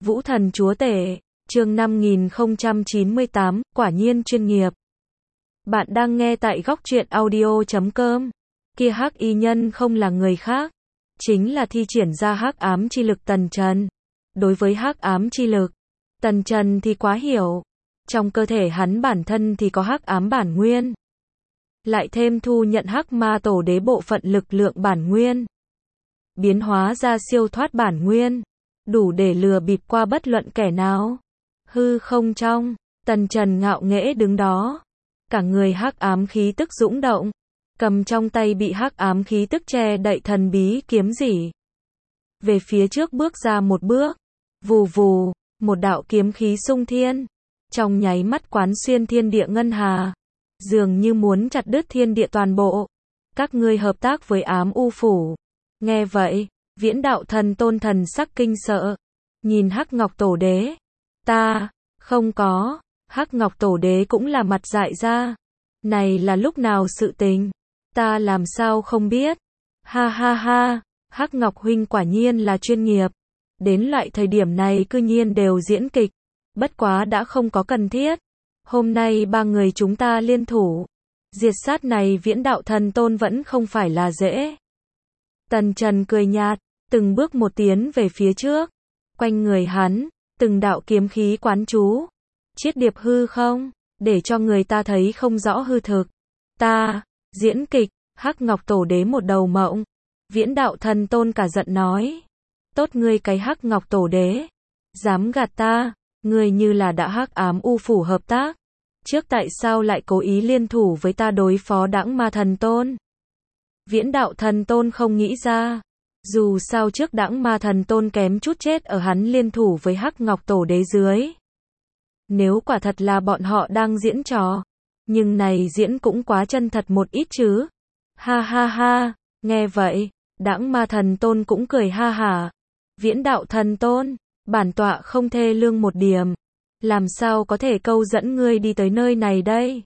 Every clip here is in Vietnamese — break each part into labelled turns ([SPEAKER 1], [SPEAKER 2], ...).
[SPEAKER 1] Vũ Thần Chúa Tể, chương 5098, quả nhiên chuyên nghiệp. Bạn đang nghe tại góc truyện audio.com. Kia hắc y nhân không là người khác, chính là thi triển ra hắc ám chi lực Tần Trần. Đối với hắc ám chi lực, Tần Trần thì quá hiểu. Trong cơ thể hắn bản thân thì có hắc ám bản nguyên. Lại thêm thu nhận hắc ma tổ đế bộ phận lực lượng bản nguyên. Biến hóa ra siêu thoát bản nguyên. Đủ để lừa bịp qua bất luận kẻ nào. Hư không trong, Tần Trần ngạo nghễ đứng đó. Cả người hắc ám khí tức dũng động. Cầm trong tay bị hắc ám khí tức che đậy thần bí kiếm rỉ. Về phía trước bước ra một bước. Vù vù, một đạo kiếm khí xung thiên. Trong nháy mắt quán xuyên thiên địa ngân hà. Dường như muốn chặt đứt thiên địa toàn bộ. Các ngươi hợp tác với ám u phủ. Nghe vậy, Viễn Đạo Thần Tôn thần sắc kinh sợ. Nhìn Hắc Ngọc Tổ Đế. Ta, không có. Hắc Ngọc Tổ Đế cũng là mặt dại ra. Này là lúc nào sự tình? Ta làm sao không biết? Ha ha ha, Hắc Ngọc huynh quả nhiên là chuyên nghiệp. Đến loại thời điểm này cư nhiên đều diễn kịch. Bất quá đã không có cần thiết. Hôm nay ba người chúng ta liên thủ. Diệt sát này Viễn Đạo Thần Tôn vẫn không phải là dễ. Tần Trần cười nhạt, từng bước một tiến về phía trước. Quanh người hắn, từng đạo kiếm khí quán chú. Chiết điệp hư không, để cho người ta thấy không rõ hư thực. Ta, diễn kịch, Hắc Ngọc Tổ Đế một đầu mộng. Viễn Đạo Thần Tôn cả giận nói. Tốt ngươi cái Hắc Ngọc Tổ Đế. Dám gạt ta, ngươi như là đã hắc ám u phủ hợp tác. Trước tại sao lại cố ý liên thủ với ta đối phó Đãng Ma Thần Tôn? Viễn Đạo Thần Tôn không nghĩ ra. Dù sao trước Đãng Ma Thần Tôn kém chút chết ở hắn liên thủ với Hắc Ngọc Tổ Đế dưới. Nếu quả thật là bọn họ đang diễn trò. Nhưng này diễn cũng quá chân thật một ít chứ. Ha ha ha, nghe vậy, Đãng Ma Thần Tôn cũng cười ha hả. Viễn Đạo Thần Tôn, bản tọa không thê lương một điểm. Làm sao có thể câu dẫn ngươi đi tới nơi này đây?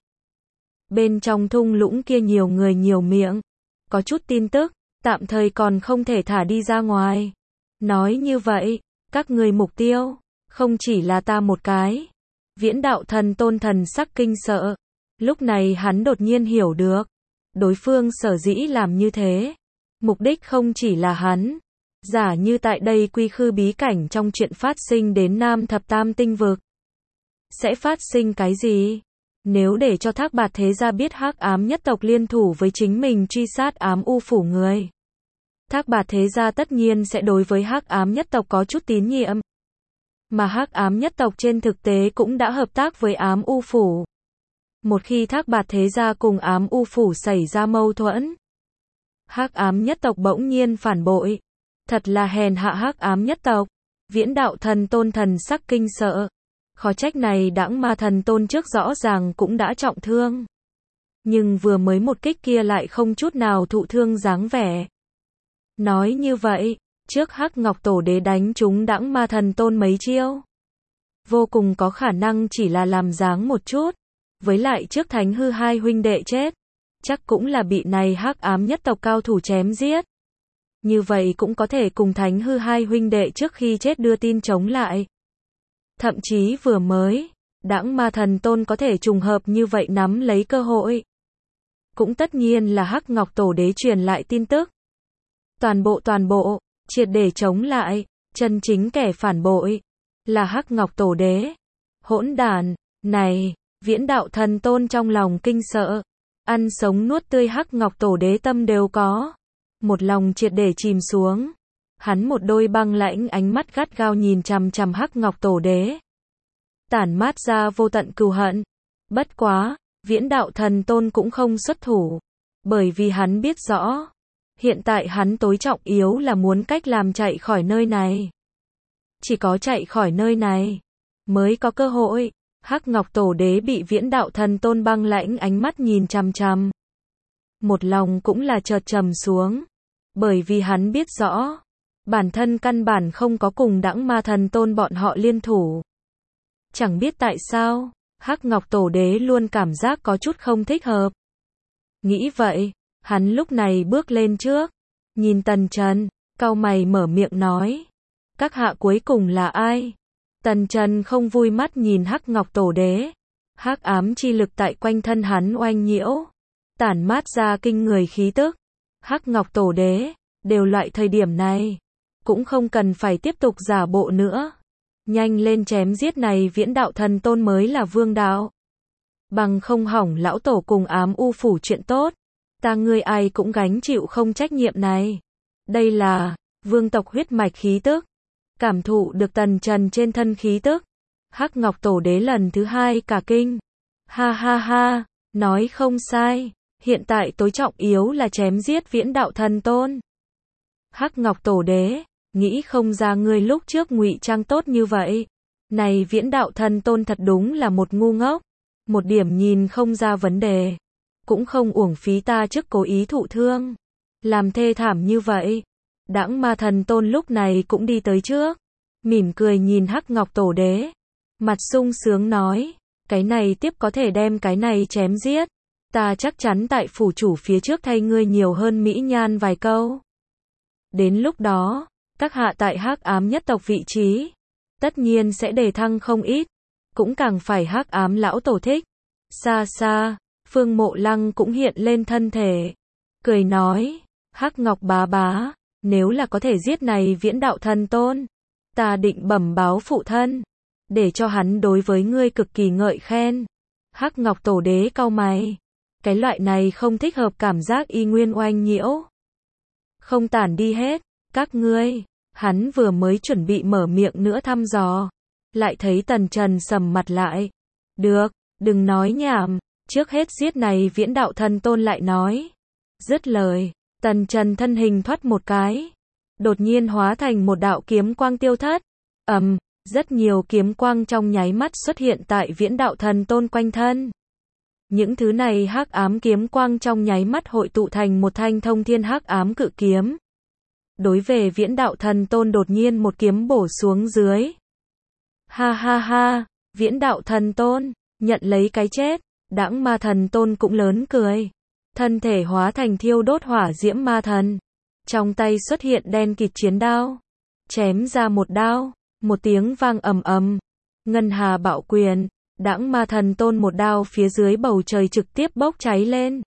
[SPEAKER 1] Bên trong thung lũng kia nhiều người nhiều miệng. Có chút tin tức, tạm thời còn không thể thả đi ra ngoài. Nói như vậy, các ngươi mục tiêu, không chỉ là ta một cái. Viễn Đạo Thần Tôn thần sắc kinh sợ. Lúc này hắn đột nhiên hiểu được. Đối phương sở dĩ làm như thế. Mục đích không chỉ là hắn. Giả như tại đây quy khư bí cảnh trong chuyện phát sinh đến Nam Thập Tam Tinh Vực. Sẽ phát sinh cái gì? Nếu để cho Thác Bạt Thế Gia biết hắc ám nhất tộc liên thủ với chính mình truy sát ám u phủ người. Thác Bạt Thế Gia tất nhiên sẽ đối với hắc ám nhất tộc có chút tín nhiệm. Mà hắc ám nhất tộc trên thực tế cũng đã hợp tác với ám u phủ. Một khi Thác Bạt Thế Gia cùng ám u phủ xảy ra mâu thuẫn. Hắc ám nhất tộc bỗng nhiên phản bội. Thật là hèn hạ hắc ám nhất tộc. Viễn Đạo Thần Tôn thần sắc kinh sợ. Khó trách này Đãng Ma Thần Tôn trước rõ ràng cũng đã trọng thương. Nhưng vừa mới một kích kia lại không chút nào thụ thương dáng vẻ. Nói như vậy, trước Hắc Ngọc Tổ Đế đánh trúng Đãng Ma Thần Tôn mấy chiêu. Vô cùng có khả năng chỉ là làm dáng một chút. Với lại trước Thánh Hư hai huynh đệ chết. Chắc cũng là bị này hắc ám nhất tộc cao thủ chém giết. Như vậy cũng có thể cùng Thánh Hư hai huynh đệ trước khi chết đưa tin chống lại. Thậm chí vừa mới, Đãng Ma Thần Tôn có thể trùng hợp như vậy nắm lấy cơ hội. Cũng tất nhiên là Hắc Ngọc Tổ Đế truyền lại tin tức. Toàn bộ, triệt để chống lại, chân chính kẻ phản bội, là Hắc Ngọc Tổ Đế. Hỗn đản, này, Viễn Đạo Thần Tôn trong lòng kinh sợ. Ăn sống nuốt tươi Hắc Ngọc Tổ Đế tâm đều có. Một lòng triệt để chìm xuống. Hắn một đôi băng lãnh ánh mắt gắt gao nhìn chằm chằm Hắc Ngọc Tổ Đế. Tản mát ra vô tận cừu hận. Bất quá, Viễn Đạo Thần Tôn cũng không xuất thủ. Bởi vì hắn biết rõ. Hiện tại hắn tối trọng yếu là muốn cách làm chạy khỏi nơi này. Chỉ có chạy khỏi nơi này, mới có cơ hội. Hắc Ngọc Tổ Đế bị Viễn Đạo Thần Tôn băng lãnh ánh mắt nhìn chằm chằm. Một lòng cũng là chợt trầm xuống. Bởi vì hắn biết rõ. Bản thân căn bản không có cùng Đãng Ma Thần Tôn bọn họ liên thủ. Chẳng biết tại sao, Hắc Ngọc Tổ Đế luôn cảm giác có chút không thích hợp. Nghĩ vậy, hắn lúc này bước lên trước. Nhìn Tần Trần, cau mày mở miệng nói. Các hạ cuối cùng là ai? Tần Trần không vui mắt nhìn Hắc Ngọc Tổ Đế. Hắc ám chi lực tại quanh thân hắn oanh nhiễu, tản mát ra kinh người khí tức. Hắc Ngọc Tổ Đế, đều loại thời điểm này, cũng không cần phải tiếp tục giả bộ nữa. Nhanh lên chém giết này Viễn Đạo Thần Tôn mới là vương đạo. Bằng không hỏng lão tổ cùng ám u phủ chuyện tốt. Ta ngươi ai cũng gánh chịu không trách nhiệm này. Đây là vương tộc huyết mạch khí tức. Cảm thụ được Tần Trần trên thân khí tức. Hắc Ngọc Tổ Đế lần thứ hai cả kinh. Ha ha ha, nói không sai. Hiện tại tối trọng yếu là chém giết Viễn Đạo Thần Tôn. Hắc Ngọc Tổ Đế, nghĩ không ra ngươi lúc trước ngụy trang tốt như vậy. Này Viễn Đạo Thần Tôn thật đúng là một ngu ngốc. Một điểm nhìn không ra vấn đề. Cũng không uổng phí ta trước cố ý thụ thương. Làm thê thảm như vậy. Đãng Ma Thần Tôn lúc này cũng đi tới trước. Mỉm cười nhìn Hắc Ngọc Tổ Đế. Mặt sung sướng nói. Cái này tiếp có thể đem cái này chém giết. Ta chắc chắn tại phủ chủ phía trước thay ngươi nhiều hơn mỹ nhan vài câu. Đến lúc đó, các hạ tại Hắc ám nhất tộc vị trí, tất nhiên sẽ đề thăng không ít. Cũng càng phải Hắc ám lão tổ thích. Xa xa, Phương Mộ Lăng cũng hiện lên thân thể. Cười nói, Hắc Ngọc bá bá, nếu là có thể giết này Viễn Đạo Thần Tôn, ta định bẩm báo phụ thân, để cho hắn đối với ngươi cực kỳ ngợi khen. Hắc Ngọc Tổ Đế cau mày. Cái loại này không thích hợp cảm giác y nguyên oanh nhiễu. Không tản đi hết, các ngươi. Hắn vừa mới chuẩn bị mở miệng nữa thăm dò. Lại thấy Tần Trần sầm mặt lại. Được, đừng nói nhảm. Trước hết giết này Viễn Đạo Thần Tôn lại nói. Dứt lời, Tần Trần thân hình thoát một cái. Đột nhiên hóa thành một đạo kiếm quang tiêu thất. Rất nhiều kiếm quang trong nháy mắt xuất hiện tại Viễn Đạo Thần Tôn quanh thân. Những thứ này hắc ám kiếm quang trong nháy mắt hội tụ thành một thanh thông thiên hắc ám cự kiếm. Đối về Viễn Đạo Thần Tôn đột nhiên một kiếm bổ xuống dưới. Ha ha ha, Viễn Đạo Thần Tôn, nhận lấy cái chết. Đãng Ma Thần Tôn cũng lớn cười. Thân thể hóa thành thiêu đốt hỏa diễm ma thần. Trong tay xuất hiện đen kịt chiến đao. Chém ra một đao, một tiếng vang ầm ầm. Ngân hà bạo quyền. Đãng Ma Thần Tôn một đao phía dưới bầu trời trực tiếp bốc cháy lên.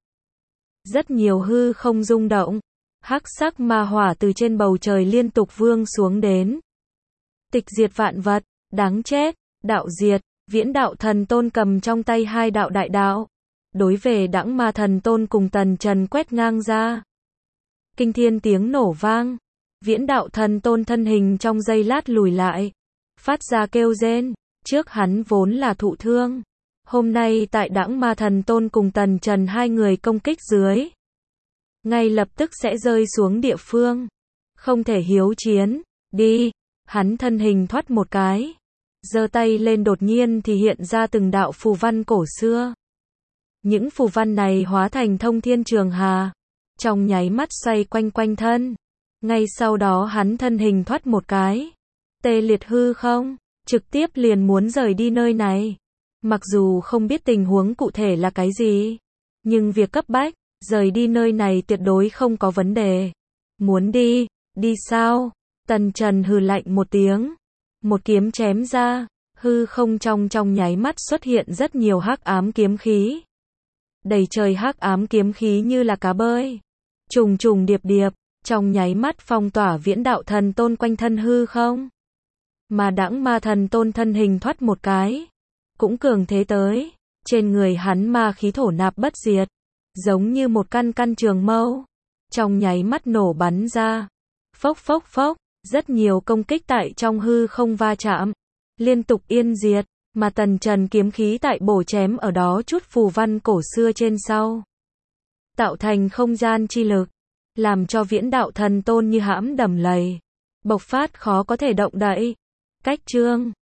[SPEAKER 1] Rất nhiều hư không rung động. Hắc sắc ma hỏa từ trên bầu trời liên tục vương xuống đến. Tịch diệt vạn vật, đáng chết, đạo diệt. Viễn Đạo Thần Tôn cầm trong tay hai đạo đại đạo. Đối về Đãng Ma Thần Tôn cùng Tần Trần quét ngang ra. Kinh thiên tiếng nổ vang. Viễn Đạo Thần Tôn thân hình trong giây lát lùi lại. Phát ra kêu rên. Trước hắn vốn là thụ thương. Hôm nay tại Đãng Ma Thần Tôn cùng Tần Trần hai người công kích dưới. Ngay lập tức sẽ rơi xuống địa phương. Không thể hiếu chiến. Đi. Hắn thân hình thoát một cái. Giơ tay lên đột nhiên thì hiện ra từng đạo phù văn cổ xưa. Những phù văn này hóa thành thông thiên trường hà. Trong nháy mắt xoay quanh quanh thân. Ngay sau đó hắn thân hình thoát một cái. Tê liệt hư không. Trực tiếp liền muốn rời đi nơi này. Mặc dù không biết tình huống cụ thể là cái gì. Nhưng việc cấp bách, rời đi nơi này tuyệt đối không có vấn đề. Muốn đi, đi sao? Tần Trần hừ lạnh một tiếng. Một kiếm chém ra, hư không trong nháy mắt xuất hiện rất nhiều hắc ám kiếm khí. Đầy trời hắc ám kiếm khí như là cá bơi. Trùng trùng điệp điệp, trong nháy mắt phong tỏa Viễn Đạo Thần Tôn quanh thân hư không. Mà Đãng Ma Thần Tôn thân hình thoát một cái. Cũng cường thế tới. Trên người hắn ma khí thổ nạp bất diệt. Giống như một căn căn trường mâu. Trong nháy mắt nổ bắn ra. Phốc phốc phốc. Rất nhiều công kích tại trong hư không va chạm. Liên tục yên diệt. Mà Tần Trần kiếm khí tại bổ chém ở đó chút phù văn cổ xưa trên sau. Tạo thành không gian chi lực. Làm cho Viễn Đạo Thần Tôn như hãm đầm lầy. Bộc phát khó có thể động đậy. Cách chương